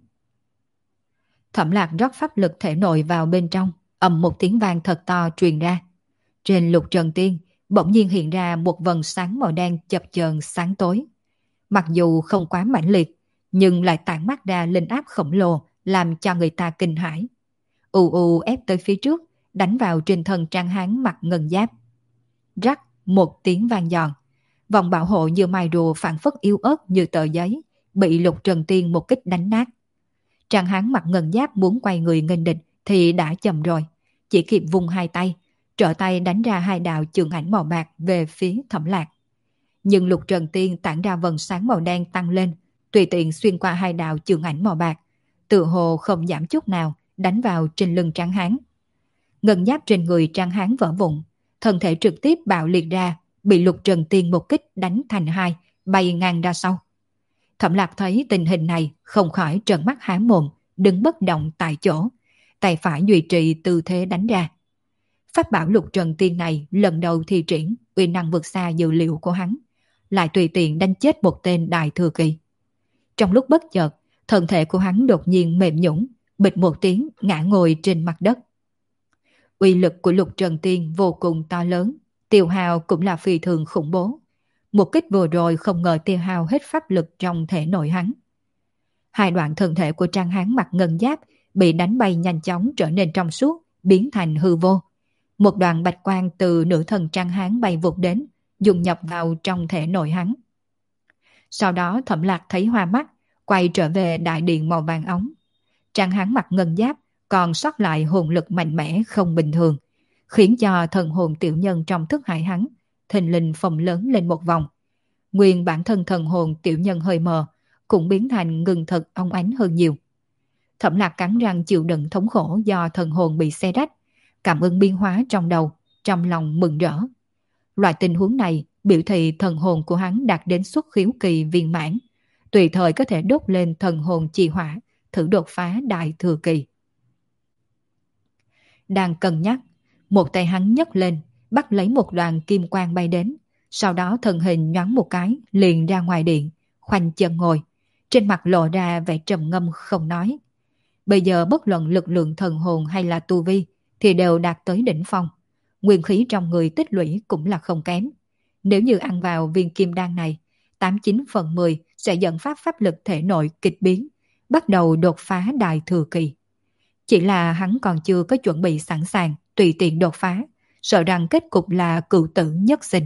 Thẩm Lạc rót pháp lực thể nội vào bên trong, ầm một tiếng vang thật to truyền ra. Trên Lục Trần Tiên bỗng nhiên hiện ra một vầng sáng màu đen chập chờn sáng tối. Mặc dù không quá mãnh liệt, nhưng lại tản mát ra linh áp khổng lồ, làm cho người ta kinh hãi. U u ép tới phía trước, đánh vào trên thân Trang Hán mặc ngân giáp. Rắc một tiếng vang giòn, vòng bảo hộ như mai rùa phản phất yếu ớt như tờ giấy, bị Lục Trần Tiên một kích đánh nát. Trang Hán mặc ngân giáp muốn quay người nghênh địch thì đã chậm rồi, chỉ kịp vung hai tay, trợ tay đánh ra hai đạo chưởng ảnh màu bạc về phía Thẩm Lạc. Nhưng Lục Trần Tiên tản ra vầng sáng màu đen tăng lên, tùy tiện xuyên qua hai đạo chưởng ảnh màu bạc, tựa hồ không giảm chút nào, đánh vào trên lưng Trang Hán. Ngân giáp trên người Trang Hán vỡ vụn, thân thể trực tiếp bạo liệt ra, bị Lục Trần Tiên một kích đánh thành hai, bay ngang ra sau. Thẩm Lạc thấy tình hình này, không khỏi trợn mắt há mồm, đứng bất động tại chỗ, tay phải duy trì tư thế đánh ra. Pháp bảo Lục Trần Tiên này lần đầu thi triển, uy năng vượt xa dự liệu của hắn, lại tùy tiện đánh chết một tên đại thừa kỳ. Trong lúc bất chợt, thân thể của hắn đột nhiên mềm nhũn, bịch một tiếng ngã ngồi trên mặt đất. Uy lực của Lục Trần Tiên vô cùng to lớn, tiêu hao cũng là phi thường khủng bố. Một kích vừa rồi không ngờ tiêu hao hết pháp lực trong thể nội hắn. Hai đoạn thân thể của Trang Hán mặc ngân giáp bị đánh bay nhanh chóng trở nên trong suốt, biến thành hư vô. Một đoàn bạch quang từ nửa thân Trang Hán bay vụt đến, dung nhập vào trong thể nội hắn. Sau đó Thẩm Lạc thấy hoa mắt, quay trở về đại điện màu vàng óng. Trang Hán mặc ngân giáp còn sót lại hồn lực mạnh mẽ không bình thường, khiến cho thần hồn tiểu nhân trong thức hải hắn thình lình phồng lớn lên một vòng. Nguyên bản thân thần hồn tiểu nhân hơi mờ, cũng biến thành ngưng thực óng ánh hơn nhiều. Thẩm Lạc cắn răng chịu đựng thống khổ do thần hồn bị xé rách, cảm ứng biến hóa trong đầu, trong lòng mừng rỡ. Loại tình huống này biểu thị thần hồn của hắn đạt đến xuất khiếu kỳ viên mãn, tùy thời có thể đốt lên thần hồn chi hỏa, thử đột phá đại thừa kỳ. Đang cân nhắc, một tay hắn nhấc lên, bắt lấy một đoàn kim quang bay đến, sau đó thân hình nhoáng một cái liền ra ngoài điện, khoanh chân ngồi, trên mặt lộ ra vẻ trầm ngâm không nói. Bây giờ bất luận lực lượng thần hồn hay là tu vi thì đều đạt tới đỉnh phong, nguyên khí trong người tích lũy cũng là không kém. Nếu như ăn vào viên kim đan này, 89/10 sẽ dẫn phát pháp lực thể nội kịch biến, bắt đầu đột phá đại thừa kỳ. Chỉ là hắn còn chưa có chuẩn bị sẵn sàng, tùy tiện đột phá, sợ rằng kết cục là cựu tử nhất sinh.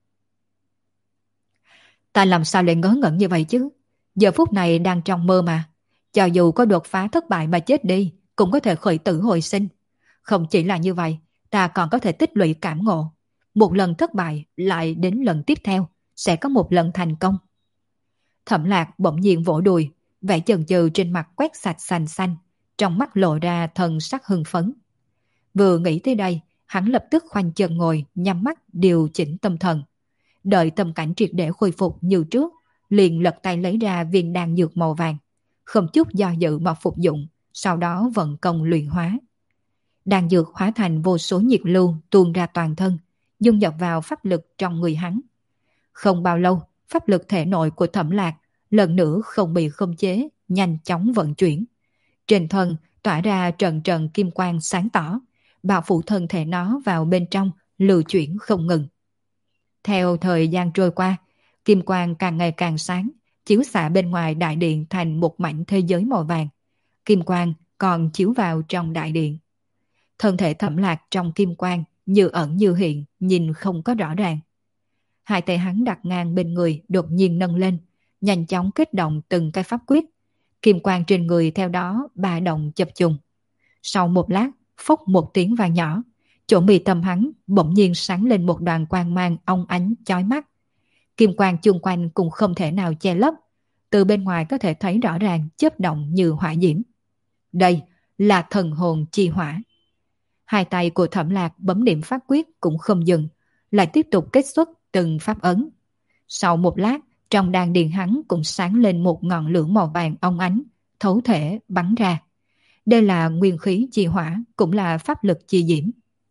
Ta làm sao lại ngớ ngẩn như vậy chứ? Giờ phút này đang trong mơ mà. Cho dù có đột phá thất bại mà chết đi, cũng có thể khởi tử hồi sinh. Không chỉ là như vậy, ta còn có thể tích lũy cảm ngộ. Một lần thất bại lại đến lần tiếp theo, sẽ có một lần thành công. Thẩm Lạc bỗng nhiên vỗ đùi, vẻ chần chừ trên mặt quét sạch xanh xanh, trong mắt lộ ra thần sắc hưng phấn. Vừa nghĩ tới đây, hắn lập tức khoanh chân ngồi, nhắm mắt điều chỉnh tâm thần. Đợi tâm cảnh triệt để khôi phục như trước, liền lật tay lấy ra viên đan dược màu vàng, không chút do dự mà phục dụng, sau đó vận công luyện hóa. Đan dược hóa thành vô số nhiệt lưu tuôn ra toàn thân, dung nhập vào pháp lực trong người hắn. Không bao lâu, pháp lực thể nội của Thẩm Lạc lần nữa không bị khống chế, nhanh chóng vận chuyển. Trên thân tỏa ra trận trận kim quang sáng tỏ, bao phủ thân thể nó vào bên trong, lưu chuyển không ngừng. Theo thời gian trôi qua, kim quang càng ngày càng sáng, chiếu xạ bên ngoài đại điện thành một mảnh thế giới màu vàng. Kim quang còn chiếu vào trong đại điện. Thân thể Thẩm Lạc trong kim quang như ẩn như hiện, nhìn không có rõ ràng. Hai tay hắn đặt ngang bên người đột nhiên nâng lên, nhanh chóng kết động từng cái pháp quyết. Kim quang trên người theo đó ba động chập trùng. Sau một lát, phốc một tiếng vang nhỏ, chỗ mi tâm hắn bỗng nhiên sáng lên một đoàn quang mang ong ánh chói mắt. Kim quang chung quanh cũng không thể nào che lấp, từ bên ngoài có thể thấy rõ ràng chớp động như hỏa diễm. Đây là thần hồn chi hỏa. Hai tay của Thẩm Lạc bấm niệm pháp quyết cũng không dừng, lại tiếp tục kết xuất từng pháp ấn. Sau một lát, Trong đan điền hắn cũng sáng lên một ngọn lửa màu vàng óng ánh, thấu thể bắn ra. Đây là nguyên khí chi hỏa, cũng là pháp lực chi diễm.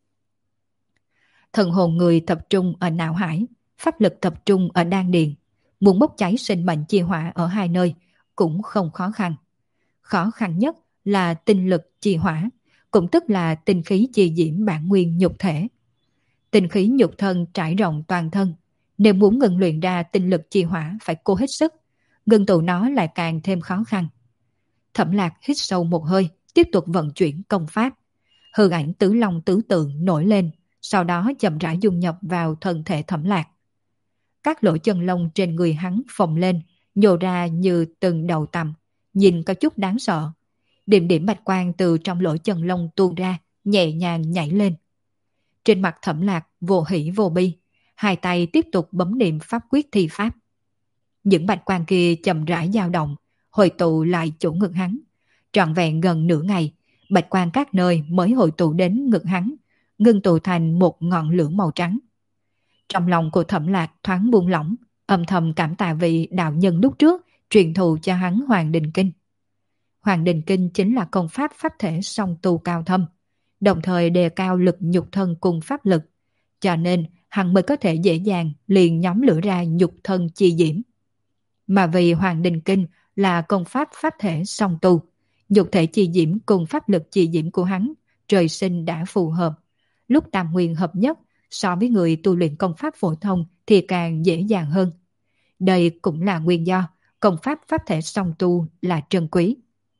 Thần hồn người tập trung ở não hải, pháp lực tập trung ở đan điền. Muốn bốc cháy sinh mệnh chi hỏa ở hai nơi cũng không khó khăn. Khó khăn nhất là tinh lực chi hỏa, cũng tức là tinh khí chi diễm bản nguyên nhục thể. Tinh khí nhục thân trải rộng toàn thân. Nếu muốn ngưng luyện ra tinh lực chi hỏa phải cố hết sức, ngưng tụ nó lại càng thêm khó khăn. Thẩm Lạc hít sâu một hơi, tiếp tục vận chuyển công pháp. Hư ảnh tứ long tứ tượng nổi lên, sau đó chậm rãi dung nhập vào thân thể Thẩm Lạc. Các lỗ chân lông trên người hắn phồng lên, nhô ra như từng đầu tằm, nhìn có chút đáng sợ. Điểm điểm bạch quang từ trong lỗ chân lông tuôn ra, nhẹ nhàng nhảy lên. Trên mặt Thẩm Lạc vô hỷ vô bi, hai tay tiếp tục bấm niệm pháp quyết thi pháp. Những bạch quang kia chậm rãi dao động, hội tụ lại chỗ ngực hắn. Trọn vẹn gần nửa ngày, bạch quang các nơi mới hội tụ đến ngực hắn, ngưng tụ thành một ngọn lửa màu trắng. Trong lòng của Thẩm Lạc thoáng buông lỏng, âm thầm cảm tạ vị đạo nhân lúc trước truyền thụ cho hắn Hoàng Đình Kinh. Hoàng Đình Kinh chính là công pháp pháp thể song tu cao thâm, đồng thời đề cao lực nhục thân cùng pháp lực, cho nên hắn mới có thể dễ dàng liền nhóm lửa ra nhục thân chi diễm. Mà vì Hoàng Đình Kinh là công pháp pháp thể song tu, nhục thể chi diễm cùng pháp lực chi diễm của hắn trời sinh đã phù hợp, lúc tam nguyên hợp nhất so với người tu luyện công pháp phổ thông thì càng dễ dàng hơn. Đây cũng là nguyên do công pháp pháp thể song tu là trân quý.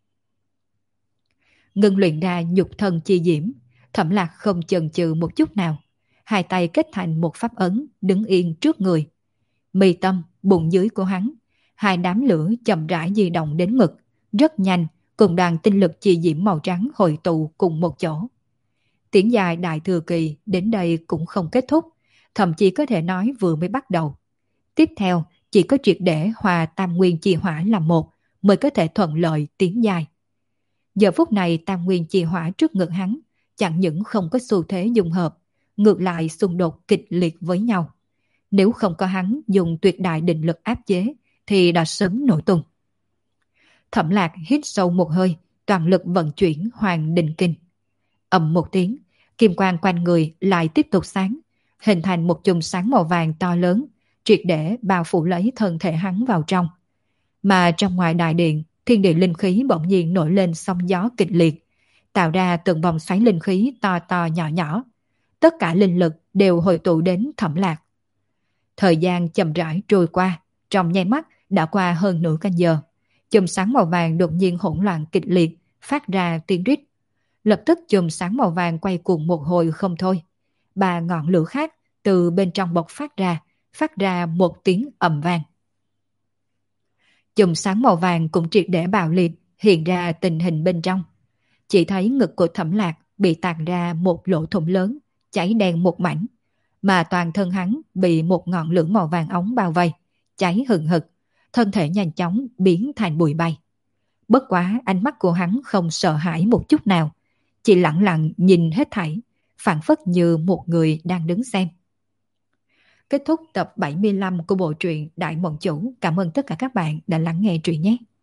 Ngưng luyện ra nhục thân chi diễm, Thẩm Lạc không chần chừ một chút nào, hai tay kết thành một pháp ấn đứng yên trước người. Mi tâm, bụng dưới của hắn, hai đám lửa chậm rãi di động đến ngực, rất nhanh, cùng đoàn tinh lực chi diễm màu trắng hội tụ cùng một chỗ. Tiếng dài đại thừa kỳ đến đây cũng không kết thúc, thậm chí có thể nói vừa mới bắt đầu. Tiếp theo, chỉ có triệt để hòa tam nguyên chi hỏa làm một mới có thể thuận lợi tiến dài. Giờ phút này tam nguyên chi hỏa trước ngực hắn chẳng những không có xu thế dung hợp, ngược lại xung đột kịch liệt với nhau. Nếu không có hắn dùng tuyệt đại định lực áp chế thì đã sớm nổ tung. Thẩm Lạc hít sâu một hơi, toàn lực vận chuyển Hoàng Đình Kinh. Ầm một tiếng, kim quang quanh người lại tiếp tục sáng, hình thành một chùm sáng màu vàng to lớn, triệt để bao phủ lấy thân thể hắn vào trong. Mà trong ngoài đại điện, thiên địa linh khí bỗng nhiên nổi lên sóng gió kịch liệt, tạo ra từng vòng xoáy linh khí to to nhỏ nhỏ. Tất cả linh lực đều hội tụ đến Thẩm Lạc. Thời gian chậm rãi trôi qua, trong nháy mắt đã qua hơn nửa canh giờ. Chùm sáng màu vàng đột nhiên hỗn loạn kịch liệt, phát ra tiếng rít. Lập tức chùm sáng màu vàng quay cuồng một hồi không thôi. Ba ngọn lửa khác từ bên trong bộc phát ra một tiếng ầm vang. Chùm sáng màu vàng cũng triệt để bạo liệt, hiện ra tình hình bên trong. Chỉ thấy ngực của Thẩm Lạc bị tàn ra một lỗ thủng lớn, cháy đen một mảnh, mà toàn thân hắn bị một ngọn lửa màu vàng óng bao vây, cháy hừng hực, thân thể nhanh chóng biến thành bụi bay. Bất quá ánh mắt của hắn không sợ hãi một chút nào, chỉ lặng lặng nhìn hết thảy, phảng phất như một người đang đứng xem. Kết thúc tập 75 của bộ truyện Đại Mộng Chủ. Cảm ơn tất cả các bạn đã lắng nghe truyện nhé.